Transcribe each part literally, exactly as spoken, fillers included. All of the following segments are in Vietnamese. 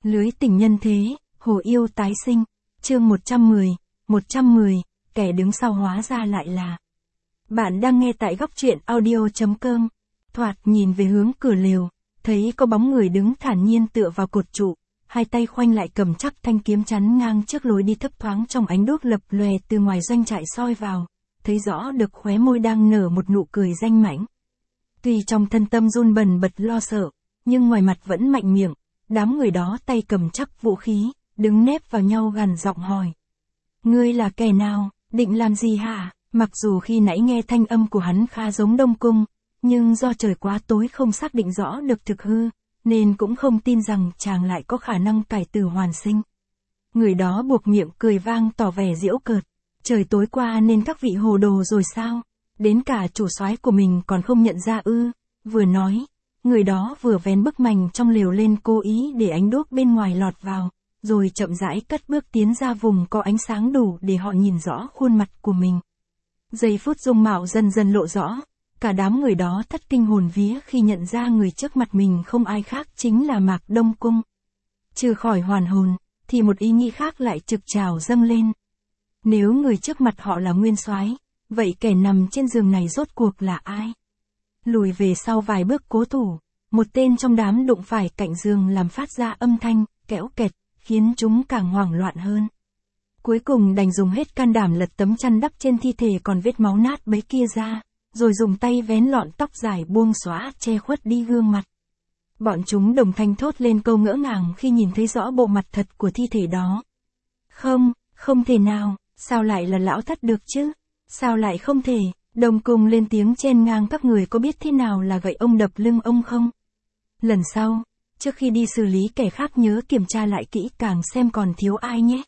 Lưới tình nhân thế, hồ yêu tái sinh, chương một trăm mười, một trăm mười, kẻ đứng sau hóa ra lại là. Bạn đang nghe tại góc truyện audio.com, thoạt nhìn về hướng cửa lều, thấy có bóng người đứng thản nhiên tựa vào cột trụ, hai tay khoanh lại cầm chắc thanh kiếm chắn ngang trước lối đi thấp thoáng trong ánh đuốc lập lòe từ ngoài doanh trại soi vào, thấy rõ được khóe môi đang nở một nụ cười danh mãnh. Tuy trong thân tâm run bần bật lo sợ, nhưng ngoài mặt vẫn mạnh miệng, đám người đó tay cầm chắc vũ khí, đứng nép vào nhau gằn giọng hỏi. Ngươi là kẻ nào, định làm gì hả? Mặc dù khi nãy nghe thanh âm của hắn khá giống Đông Cung, nhưng do trời quá tối không xác định rõ được thực hư, nên cũng không tin rằng chàng lại có khả năng cải tử hoàn sinh. Người đó buộc miệng cười vang tỏ vẻ giễu cợt. Trời tối qua nên các vị hồ đồ rồi sao? Đến cả chủ soái của mình còn không nhận ra ư? Vừa nói, người đó vừa vén bức mành trong lều lên cố ý để ánh đuốc bên ngoài lọt vào, rồi chậm rãi cất bước tiến ra vùng có ánh sáng đủ để họ nhìn rõ khuôn mặt của mình. Giây phút dung mạo dần dần lộ rõ, cả đám người đó thất kinh hồn vía khi nhận ra người trước mặt mình không ai khác chính là Mạc Đông Cung. Trừ khỏi hoàn hồn, thì một ý nghĩ khác lại trực trào dâng lên. Nếu người trước mặt họ là Nguyên Soái, vậy kẻ nằm trên giường này rốt cuộc là ai? Lùi về sau vài bước cố thủ, một tên trong đám đụng phải cạnh giường làm phát ra âm thanh, kẽo kẹt, khiến chúng càng hoảng loạn hơn. Cuối cùng đành dùng hết can đảm lật tấm chăn đắp trên thi thể còn vết máu nát bấy kia ra, rồi dùng tay vén lọn tóc dài buông xõa che khuất đi gương mặt. Bọn chúng đồng thanh thốt lên câu ngỡ ngàng khi nhìn thấy rõ bộ mặt thật của thi thể đó. Không, không thể nào, sao lại là lão thất được chứ? Sao lại không thể? Đông Cung lên tiếng chen ngang, các người có biết thế nào là gậy ông đập lưng ông không? Lần sau, trước khi đi xử lý kẻ khác nhớ kiểm tra lại kỹ càng xem còn thiếu ai nhé.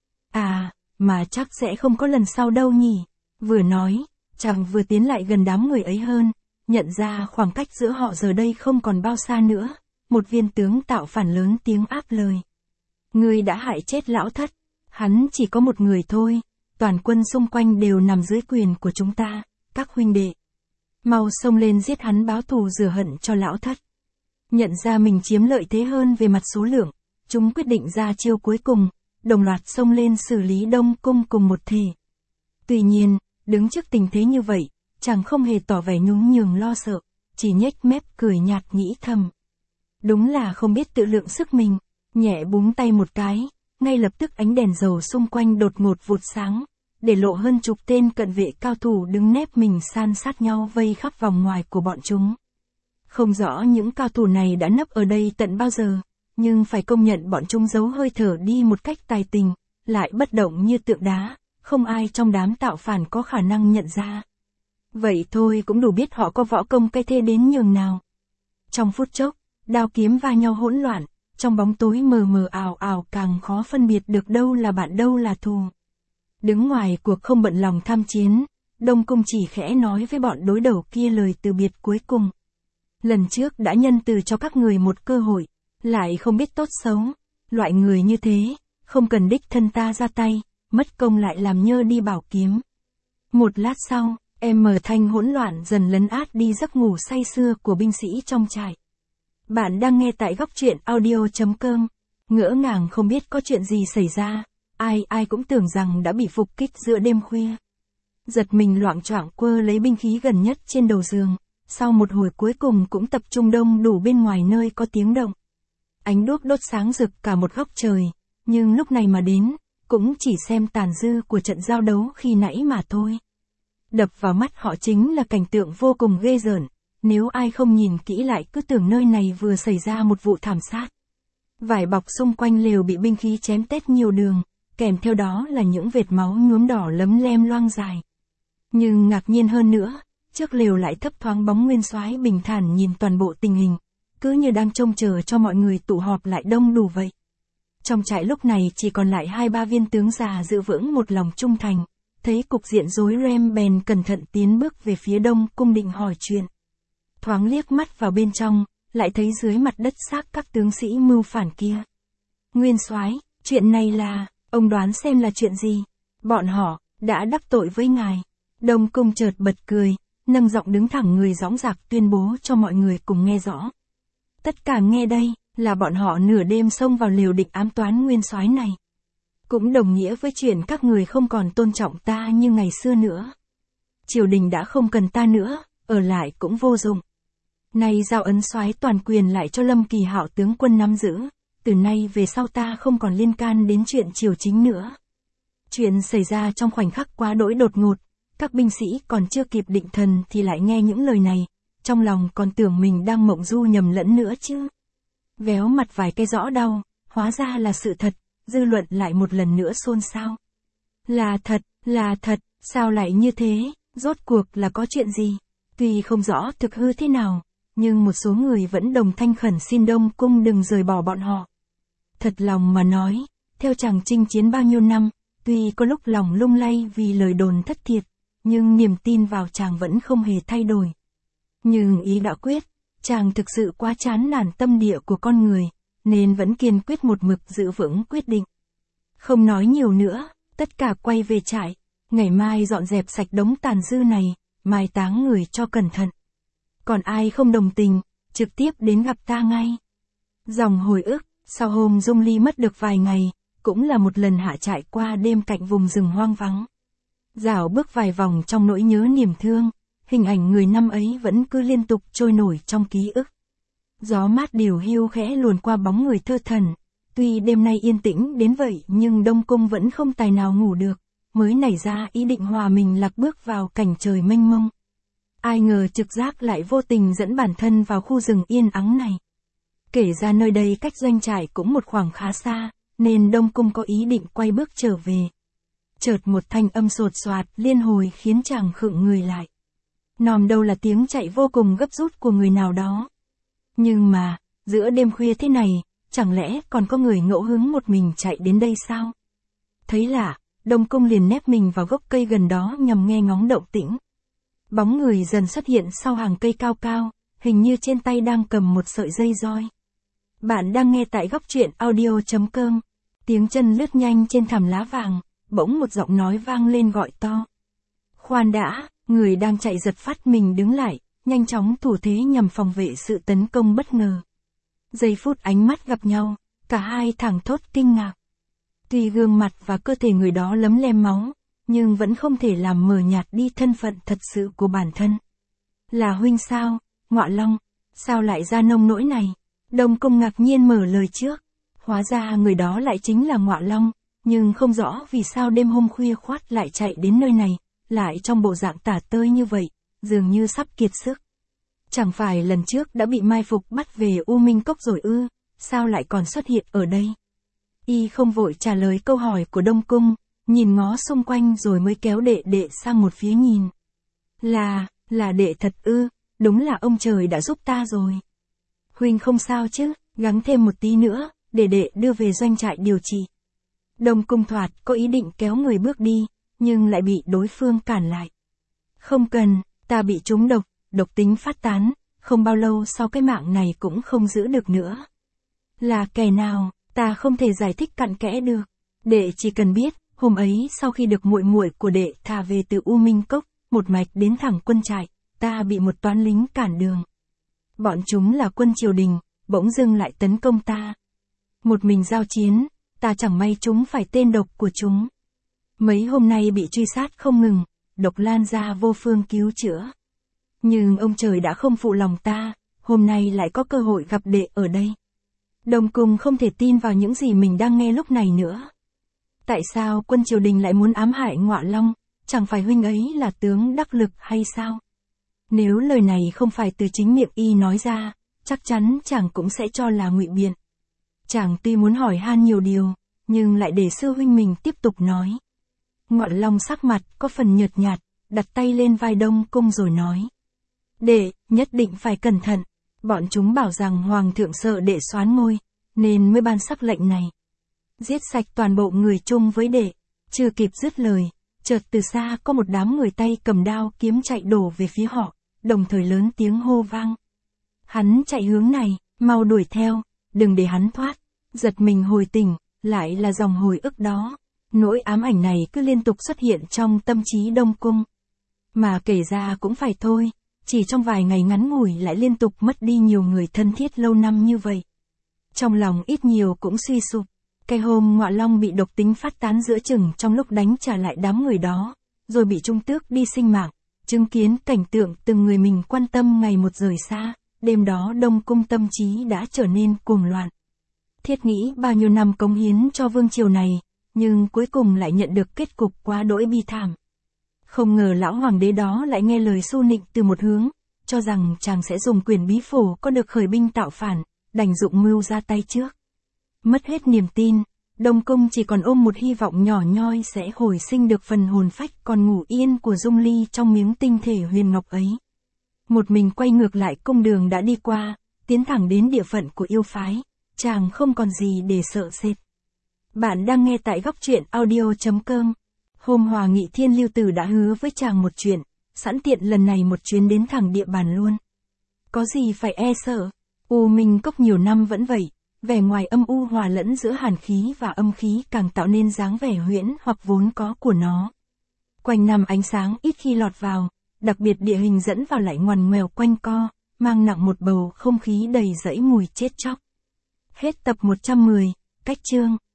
À, mà chắc sẽ không có lần sau đâu nhỉ? Vừa nói, chàng vừa tiến lại gần đám người ấy hơn, nhận ra khoảng cách giữa họ giờ đây không còn bao xa nữa. Một viên tướng tạo phản lớn tiếng áp lời. Ngươi đã hại chết lão thất, hắn chỉ có một người thôi, toàn quân xung quanh đều nằm dưới quyền của chúng ta, các huynh đệ. Mau xông lên giết hắn báo thù rửa hận cho lão thất. Nhận ra mình chiếm lợi thế hơn về mặt số lượng, chúng quyết định ra chiêu cuối cùng, đồng loạt xông lên xử lý Đông Cung cùng một thể. Tuy nhiên, đứng trước tình thế như vậy, chàng không hề tỏ vẻ nhún nhường lo sợ, chỉ nhếch mép cười nhạt nghĩ thầm. Đúng là không biết tự lượng sức mình, nhẹ búng tay một cái, ngay lập tức ánh đèn dầu xung quanh đột ngột vụt sáng, để lộ hơn chục tên cận vệ cao thủ đứng nép mình san sát nhau vây khắp vòng ngoài của bọn chúng. Không rõ những cao thủ này đã nấp ở đây tận bao giờ, nhưng phải công nhận bọn chúng giấu hơi thở đi một cách tài tình, lại bất động như tượng đá, không ai trong đám tạo phản có khả năng nhận ra. Vậy thôi cũng đủ biết họ có võ công cái thế đến nhường nào. Trong phút chốc, đao kiếm va nhau hỗn loạn, trong bóng tối mờ mờ ảo ảo càng khó phân biệt được đâu là bạn đâu là thù. Đứng ngoài cuộc không bận lòng tham chiến, Đông Cung chỉ khẽ nói với bọn đối đầu kia lời từ biệt cuối cùng. Lần trước đã nhân từ cho các người một cơ hội, lại không biết tốt xấu. Loại người như thế, không cần đích thân ta ra tay, mất công lại làm nhơ đi bảo kiếm. Một lát sau, em mờ thanh hỗn loạn dần lấn át đi giấc ngủ say sưa của binh sĩ trong trại. Bạn đang nghe tại góc truyện audio.com, ngỡ ngàng không biết có chuyện gì xảy ra, ai ai cũng tưởng rằng đã bị phục kích giữa đêm khuya. Giật mình loạng choạng quơ lấy binh khí gần nhất trên đầu giường, sau một hồi cuối cùng cũng tập trung đông đủ bên ngoài nơi có tiếng động. Ánh đuốc đốt sáng rực cả một góc trời, nhưng lúc này mà đến, cũng chỉ xem tàn dư của trận giao đấu khi nãy mà thôi. Đập vào mắt họ chính là cảnh tượng vô cùng ghê rợn, nếu ai không nhìn kỹ lại cứ tưởng nơi này vừa xảy ra một vụ thảm sát. Vải bọc xung quanh lều bị binh khí chém tét nhiều đường, kèm theo đó là những vệt máu nhuốm đỏ lấm lem loang dài. Nhưng ngạc nhiên hơn nữa, trước lều lại thấp thoáng bóng Nguyên Soái bình thản nhìn toàn bộ tình hình, cứ như đang trông chờ cho mọi người tụ họp lại đông đủ vậy. Trong trại lúc này chỉ còn lại hai ba viên tướng già giữ vững một lòng trung thành, thấy cục diện rối ren bèn cẩn thận tiến bước về phía Đông Cung định hỏi chuyện. Thoáng liếc mắt vào bên trong, lại thấy dưới mặt đất xác các tướng sĩ mưu phản kia. Nguyên Soái, chuyện này là, ông đoán xem là chuyện gì? Bọn họ đã đắc tội với ngài. Đông Cung chợt bật cười, nâng giọng đứng thẳng người dõng dạc tuyên bố cho mọi người cùng nghe rõ. Tất cả nghe đây, là bọn họ nửa đêm xông vào liều địch ám toán nguyên soái này. Cũng đồng nghĩa với chuyện các người không còn tôn trọng ta như ngày xưa nữa. Triều đình đã không cần ta nữa, ở lại cũng vô dụng. Nay giao ấn soái toàn quyền lại cho Lâm Kỳ Hạo tướng quân nắm giữ, từ nay về sau ta không còn liên can đến chuyện triều chính nữa. Chuyện xảy ra trong khoảnh khắc quá đỗi đột ngột, các binh sĩ còn chưa kịp định thần thì lại nghe những lời này, trong lòng còn tưởng mình đang mộng du nhầm lẫn nữa chứ. Véo mặt vài cái rõ đau, hóa ra là sự thật, dư luận lại một lần nữa xôn xao. Là thật, là thật, sao lại như thế, rốt cuộc là có chuyện gì? Tuy không rõ thực hư thế nào, nhưng một số người vẫn đồng thanh khẩn xin Đông Cung đừng rời bỏ bọn họ. Thật lòng mà nói, theo chàng chinh chiến bao nhiêu năm, tuy có lúc lòng lung lay vì lời đồn thất thiệt, nhưng niềm tin vào chàng vẫn không hề thay đổi. Nhưng ý đã quyết, chàng thực sự quá chán nản tâm địa của con người, nên vẫn kiên quyết một mực giữ vững quyết định. Không nói nhiều nữa, tất cả quay về trại, ngày mai dọn dẹp sạch đống tàn dư này, mai táng người cho cẩn thận. Còn ai không đồng tình, trực tiếp đến gặp ta ngay. Dòng hồi ức, sau hôm Dung Ly mất được vài ngày, cũng là một lần hạ trại qua đêm cạnh vùng rừng hoang vắng. Dạo bước vài vòng trong nỗi nhớ niềm thương, hình ảnh người năm ấy vẫn cứ liên tục trôi nổi trong ký ức. Gió mát điều hiu khẽ luồn qua bóng người thơ thẩn, tuy đêm nay yên tĩnh đến vậy nhưng Đông Cung vẫn không tài nào ngủ được, mới nảy ra ý định hòa mình lạc bước vào cảnh trời mênh mông. Ai ngờ trực giác lại vô tình dẫn bản thân vào khu rừng yên ắng này. Kể ra nơi đây cách doanh trại cũng một khoảng khá xa, nên Đông Cung có ý định quay bước trở về. Chợt một thanh âm sột soạt liên hồi khiến chàng khựng người lại. Nòm đâu là tiếng chạy vô cùng gấp rút của người nào đó. Nhưng mà, giữa đêm khuya thế này, chẳng lẽ còn có người ngẫu hứng một mình chạy đến đây sao? Thấy lạ, Đông Cung liền nép mình vào gốc cây gần đó nhằm nghe ngóng động tĩnh. Bóng người dần xuất hiện sau hàng cây cao cao, hình như trên tay đang cầm một sợi dây roi. Bạn đang nghe tại góc truyện audio chấm com. Tiếng chân lướt nhanh trên thảm lá vàng, bỗng một giọng nói vang lên gọi to. Khoan đã, người đang chạy giật phát mình đứng lại, nhanh chóng thủ thế nhằm phòng vệ sự tấn công bất ngờ. Giây phút ánh mắt gặp nhau, cả hai thẳng thốt kinh ngạc. Tuy gương mặt và cơ thể người đó lấm lem máu, nhưng vẫn không thể làm mờ nhạt đi thân phận thật sự của bản thân. Là huynh sao, Ngọa Long, sao lại ra nông nỗi này? Đông Cung ngạc nhiên mở lời trước. Hóa ra người đó lại chính là Ngọa Long, nhưng không rõ vì sao đêm hôm khuya khoắt lại chạy đến nơi này, lại trong bộ dạng tả tơi như vậy, dường như sắp kiệt sức. Chẳng phải lần trước đã bị mai phục bắt về U Minh Cốc rồi ư, sao lại còn xuất hiện ở đây? Y không vội trả lời câu hỏi của Đông Cung, nhìn ngó xung quanh rồi mới kéo đệ đệ sang một phía nhìn. Là, là đệ thật ư, đúng là ông trời đã giúp ta rồi. Huynh không sao chứ, gắng thêm một tí nữa, để đệ đưa về doanh trại điều trị. Đông Cung thoạt có ý định kéo người bước đi, nhưng lại bị đối phương cản lại. Không cần, ta bị trúng độc, độc tính phát tán, không bao lâu sau cái mạng này cũng không giữ được nữa. Là kẻ nào, ta không thể giải thích cặn kẽ được. Đệ chỉ cần biết, hôm ấy sau khi được muội muội của đệ thả về từ U Minh Cốc, một mạch đến thẳng quân trại, ta bị một toán lính cản đường. Bọn chúng là quân triều đình, bỗng dưng lại tấn công ta. Một mình giao chiến, ta chẳng may chúng phải tên độc của chúng. Mấy hôm nay bị truy sát không ngừng, độc lan ra vô phương cứu chữa. Nhưng ông trời đã không phụ lòng ta, hôm nay lại có cơ hội gặp đệ ở đây. Đông Cung không thể tin vào những gì mình đang nghe lúc này nữa. Tại sao quân triều đình lại muốn ám hại Ngọa Long, chẳng phải huynh ấy là tướng đắc lực hay sao? Nếu lời này không phải từ chính miệng y nói ra, chắc chắn chàng cũng sẽ cho là ngụy biện. Chàng tuy muốn hỏi han nhiều điều, nhưng lại để sư huynh mình tiếp tục nói. Ngọa Long sắc mặt có phần nhợt nhạt, đặt tay lên vai Đông Cung rồi nói. Đệ, nhất định phải cẩn thận, bọn chúng bảo rằng Hoàng thượng sợ đệ soán ngôi, nên mới ban sắc lệnh này. Giết sạch toàn bộ người chung với đệ, chưa kịp dứt lời, chợt từ xa có một đám người tay cầm đao kiếm chạy đổ về phía họ, đồng thời lớn tiếng hô vang. Hắn chạy hướng này, mau đuổi theo, đừng để hắn thoát. Giật mình hồi tỉnh, lại là dòng hồi ức đó. Nỗi ám ảnh này cứ liên tục xuất hiện trong tâm trí Đông Cung. Mà kể ra cũng phải thôi, chỉ trong vài ngày ngắn ngủi lại liên tục mất đi nhiều người thân thiết lâu năm như vậy. Trong lòng ít nhiều cũng suy sụp. Cái hôm Ngọa Long bị độc tính phát tán giữa chừng trong lúc đánh trả lại đám người đó, rồi bị Trung Tước đi sinh mạng, chứng kiến cảnh tượng từng người mình quan tâm ngày một rời xa, đêm đó Đông Cung tâm trí đã trở nên cuồng loạn. Thiết nghĩ bao nhiêu năm cống hiến cho vương triều này, nhưng cuối cùng lại nhận được kết cục quá đỗi bi thảm. Không ngờ lão hoàng đế đó lại nghe lời xu nịnh từ một hướng, cho rằng chàng sẽ dùng quyền bí phổ có được khởi binh tạo phản, đành dụng mưu ra tay trước. Mất hết niềm tin, Đông Cung chỉ còn ôm một hy vọng nhỏ nhoi sẽ hồi sinh được phần hồn phách còn ngủ yên của Dung Ly trong miếng tinh thể huyền ngọc ấy. Một mình quay ngược lại cung đường đã đi qua, tiến thẳng đến địa phận của yêu phái, chàng không còn gì để sợ sệt. Bạn đang nghe tại góc truyện audio chấm com. Hôm Hòa Nghị Thiên Lưu Tử đã hứa với chàng một chuyện, sẵn tiện lần này một chuyến đến thẳng địa bàn luôn. Có gì phải e sợ, U Minh Cốc nhiều năm vẫn vậy, vẻ ngoài âm u hòa lẫn giữa hàn khí và âm khí càng tạo nên dáng vẻ huyễn hoặc vốn có của nó. Quanh năm ánh sáng ít khi lọt vào, đặc biệt địa hình dẫn vào lại ngoằn ngoèo quanh co, mang nặng một bầu không khí đầy rẫy mùi chết chóc. Hết tập một trăm mười, cách chương.